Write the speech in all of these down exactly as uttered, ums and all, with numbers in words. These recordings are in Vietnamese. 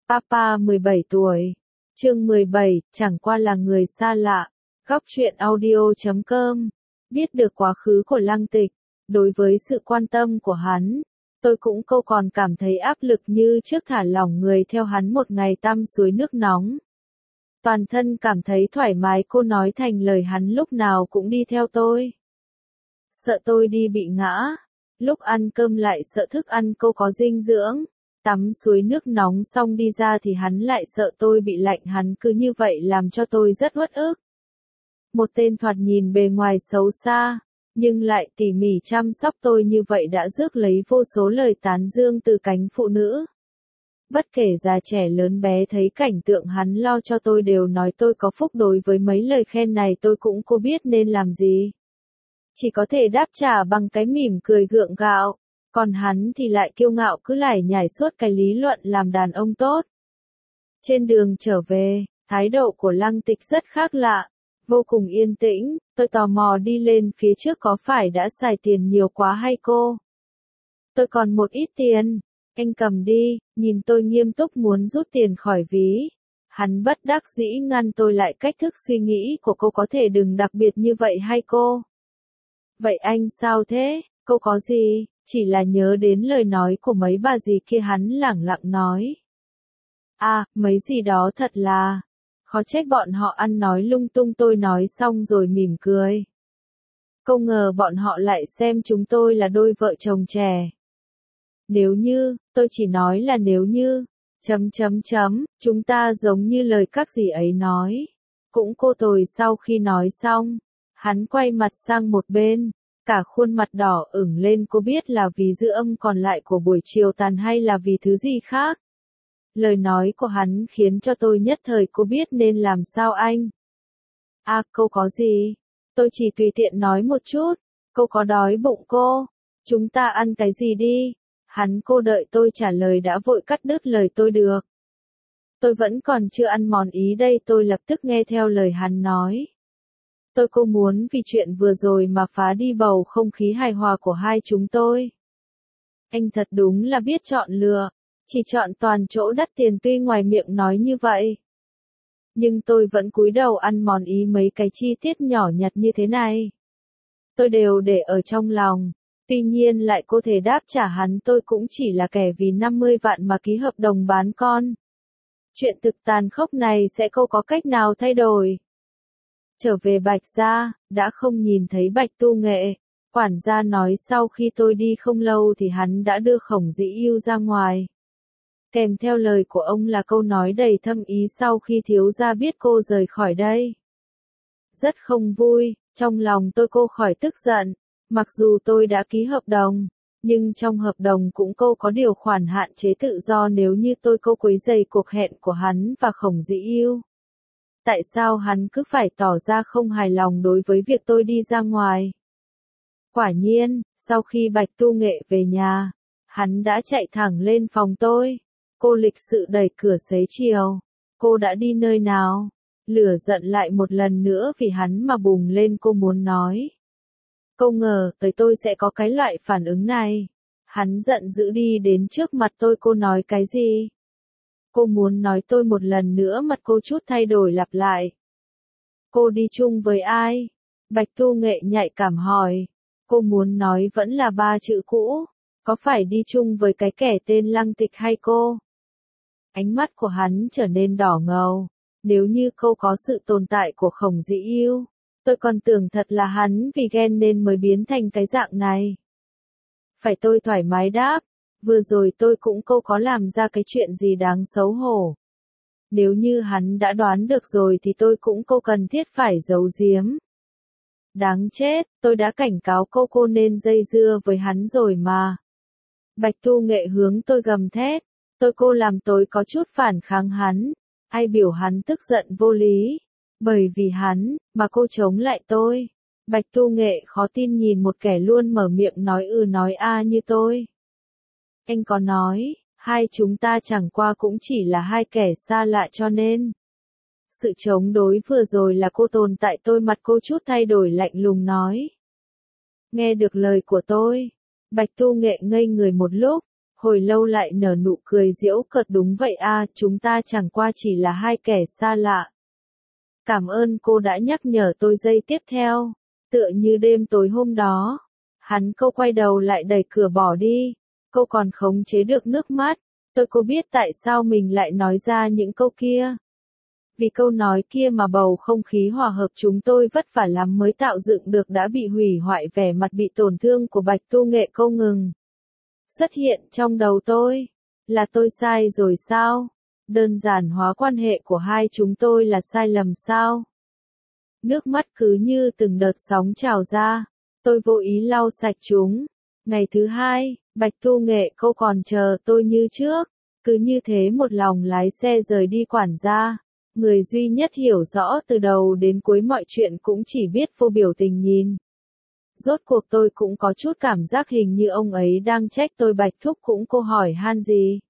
Papa mười bảy tuổi. Chương mười bảy, chẳng qua là người xa lạ. Góc truyện audio chấm com. Biết được quá khứ của Lăng Tịch, đối với sự quan tâm của hắn, tôi cũng câu còn cảm thấy áp lực như trước thả lỏng người theo hắn một ngày tăm suối nước nóng. Toàn thân cảm thấy thoải mái, cô nói thành lời hắn lúc nào cũng đi theo tôi. Sợ tôi đi bị ngã. Lúc ăn cơm lại sợ thức ăn cô có dinh dưỡng. Tắm suối nước nóng xong đi ra thì hắn lại sợ tôi bị lạnh, hắn cứ như vậy làm cho tôi rất uất ức. Một tên thoạt nhìn bề ngoài xấu xa, nhưng lại tỉ mỉ chăm sóc tôi như vậy đã rước lấy vô số lời tán dương từ cánh phụ nữ. Bất kể già trẻ lớn bé thấy cảnh tượng hắn lo cho tôi đều nói tôi có phúc, đối với mấy lời khen này tôi cũng cô biết nên làm gì. Chỉ có thể đáp trả bằng cái mỉm cười gượng gạo, còn hắn thì lại kiêu ngạo cứ lải nhải suốt cái lý luận làm đàn ông tốt. Trên đường trở về, thái độ của Lăng Tịch rất khác lạ, vô cùng yên tĩnh, tôi tò mò đi lên phía trước có phải đã xài tiền nhiều quá hay cô? Tôi còn một ít tiền, anh cầm đi, nhìn tôi nghiêm túc muốn rút tiền khỏi ví. Hắn bất đắc dĩ ngăn tôi lại, cách thức suy nghĩ của cô có thể đừng đặc biệt như vậy hay cô? Vậy anh sao thế? Cô có gì? Chỉ là nhớ đến lời nói của mấy bà dì kia, hắn lẳng lặng nói. À, mấy gì đó thật là, khó trách bọn họ ăn nói lung tung. Tôi nói xong rồi mỉm cười. Không ngờ bọn họ lại xem chúng tôi là đôi vợ chồng trẻ. Nếu như, tôi chỉ nói là nếu như, chấm chấm chấm, chúng ta giống như lời các dì ấy nói. Cũng cô tôi. Sau khi nói xong, hắn quay mặt sang một bên. Cả khuôn mặt đỏ ửng lên, cô biết là vì dư âm còn lại của buổi chiều tàn hay là vì thứ gì khác. Lời nói của hắn khiến cho tôi nhất thời cô biết nên làm sao anh. À, cô có gì? Tôi chỉ tùy tiện nói một chút. Cô có đói bụng cô? Chúng ta ăn cái gì đi? Hắn cô đợi tôi trả lời đã vội cắt đứt lời tôi được. Tôi vẫn còn chưa ăn món ý đây, tôi lập tức nghe theo lời hắn nói. Tôi cô muốn vì chuyện vừa rồi mà phá đi bầu không khí hài hòa của hai chúng tôi. Anh thật đúng là biết chọn lựa, chỉ chọn toàn chỗ đắt tiền. Tuy ngoài miệng nói như vậy, nhưng tôi vẫn cúi đầu ăn món ý. Mấy cái chi tiết nhỏ nhặt như thế này, tôi đều để ở trong lòng. Tuy nhiên lại có thể đáp trả hắn, tôi cũng chỉ là kẻ vì năm mươi vạn mà ký hợp đồng bán con. Chuyện thực tàn khốc này sẽ không có cách nào thay đổi. Trở về Bạch gia, đã không nhìn thấy Bạch Tu Nghệ. Quản gia nói sau khi tôi đi không lâu thì hắn đã đưa Khổng Dĩ Yêu ra ngoài. Kèm theo lời của ông là câu nói đầy thâm ý sau khi thiếu gia biết cô rời khỏi đây. Rất không vui, trong lòng tôi cô khỏi tức giận. Mặc dù tôi đã ký hợp đồng, nhưng trong hợp đồng cũng cô có điều khoản hạn chế tự do nếu như tôi cô quấy rầy cuộc hẹn của hắn và Khổng Dĩ Yêu. Tại sao hắn cứ phải tỏ ra không hài lòng đối với việc tôi đi ra ngoài? Quả nhiên, sau khi Bạch Tu Nghệ về nhà, hắn đã chạy thẳng lên phòng tôi. Cô lịch sự đẩy cửa xế chiều. Cô đã đi nơi nào? Lửa giận lại một lần nữa vì hắn mà bùng lên, cô muốn nói. Không ngờ tới tôi sẽ có cái loại phản ứng này. Hắn giận dữ đi đến trước mặt tôi, cô nói cái gì? Cô muốn nói tôi một lần nữa, mặt cô chút thay đổi lặp lại. Cô đi chung với ai? Bạch Tu Nghệ nhạy cảm hỏi. Cô muốn nói vẫn là ba chữ cũ. Có phải đi chung với cái kẻ tên Lăng Tịch hay cô? Ánh mắt của hắn trở nên đỏ ngầu. Nếu như cô có sự tồn tại của Khổng Dĩ Yêu, tôi còn tưởng thật là hắn vì ghen nên mới biến thành cái dạng này. Phải, tôi thoải mái đáp. Vừa rồi tôi cũng cô có làm ra cái chuyện gì đáng xấu hổ. Nếu như hắn đã đoán được rồi thì tôi cũng cô cần thiết phải giấu giếm. Đáng chết, tôi đã cảnh cáo cô cô nên dây dưa với hắn rồi mà. Bạch Tu Nghệ hướng tôi gầm thét. Tôi cô làm tôi có chút phản kháng hắn. Ai biểu hắn tức giận vô lý. Bởi vì hắn, mà cô chống lại tôi. Bạch Tu Nghệ khó tin nhìn một kẻ luôn mở miệng nói ừ nói a như tôi. Anh có nói, hai chúng ta chẳng qua cũng chỉ là hai kẻ xa lạ cho nên. Sự chống đối vừa rồi là cô tồn tại. Tôi mặt cô chút thay đổi lạnh lùng nói. Nghe được lời của tôi, Bạch Tu Nghệ ngây người một lúc, Hồi lâu lại nở nụ cười giễu cợt, đúng vậy a, chúng ta chẳng qua chỉ là hai kẻ xa lạ. Cảm ơn cô đã nhắc nhở tôi. Giây tiếp theo, tựa như đêm tối hôm đó, hắn cô quay đầu lại đẩy cửa bỏ đi. Cô còn khống chế được nước mắt. Tôi cô biết tại sao mình lại nói ra những câu kia. Vì câu nói kia mà bầu không khí hòa hợp chúng tôi vất vả lắm mới tạo dựng được đã bị hủy hoại. Vẻ mặt bị tổn thương của Bạch Tu Nghệ không ngừng xuất hiện trong đầu tôi. Là tôi sai rồi sao? Đơn giản hóa quan hệ của hai chúng tôi là sai lầm sao? Nước mắt cứ như từng đợt sóng trào ra. Tôi vô ý lau sạch chúng. Ngày thứ hai, Bạch Tu Nghệ cô còn chờ tôi như trước. Cứ như thế một lòng lái xe rời đi. Quản gia, người duy nhất hiểu rõ từ đầu đến cuối mọi chuyện, cũng chỉ biết vô biểu tình nhìn. Rốt cuộc tôi cũng có chút cảm giác hình như ông ấy đang trách tôi. Bạch thúc cũng cô hỏi han gì.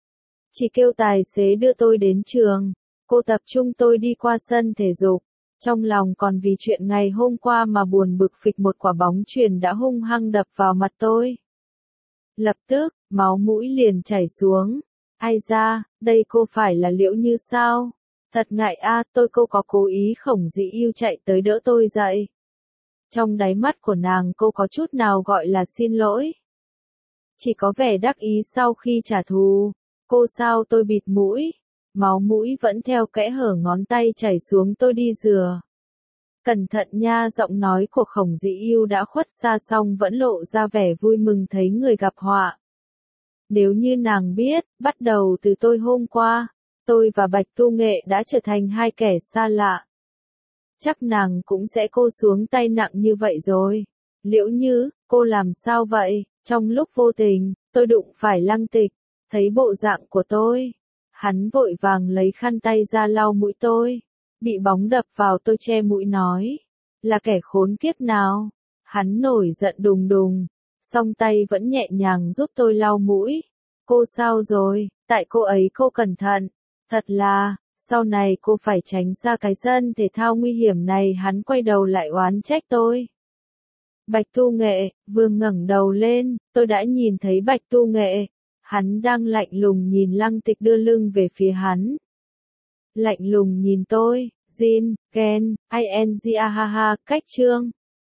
Chỉ kêu tài xế đưa tôi đến trường. Cô tập trung tôi đi qua sân thể dục. Trong lòng còn vì chuyện ngày hôm qua mà buồn bực. Phịch một quả bóng chuyền đã hung hăng đập vào mặt tôi. Lập tức, máu mũi liền chảy xuống. Ai da, đây cô phải là Liễu Như sao? Thật ngại a, tôi cô có cố ý khổng dĩ yêu chạy tới đỡ tôi dậy. Trong đáy mắt của nàng cô có chút nào gọi là xin lỗi. Chỉ có vẻ đắc ý sau khi trả thù. Cô sao? Tôi bịt mũi. Máu mũi vẫn theo kẽ hở ngón tay chảy xuống. Tôi đi rửa. Cẩn thận nha. Giọng nói của khổng dĩ yêu đã khuất xa song vẫn lộ ra vẻ vui mừng thấy người gặp họa. Nếu như nàng biết, bắt đầu từ tôi hôm qua, tôi và Bạch Tu Nghệ đã trở thành hai kẻ xa lạ. Chắc nàng cũng sẽ cô xuống tay nặng như vậy rồi. Liễu Như, cô làm sao vậy? Trong lúc vô tình, tôi đụng phải Lăng Tịch. Thấy bộ dạng của tôi, hắn vội vàng lấy khăn tay ra lau mũi tôi. Bị bóng đập vào tôi che mũi nói. Là kẻ khốn kiếp nào? Hắn nổi giận đùng đùng. Song tay vẫn nhẹ nhàng giúp tôi lau mũi. Cô sao rồi? Tại cô ấy cô cẩn thận. Thật là, sau này cô phải tránh xa cái sân thể thao nguy hiểm này. Hắn quay đầu lại oán trách tôi. Bạch Tu Nghệ, vừa ngẩng đầu lên, tôi đã nhìn thấy Bạch Tu Nghệ. Hắn đang lạnh lùng nhìn Lăng Tịch đưa lưng về phía hắn. Lạnh lùng nhìn tôi, Jin, Ken, ing a ha ha, cách chương.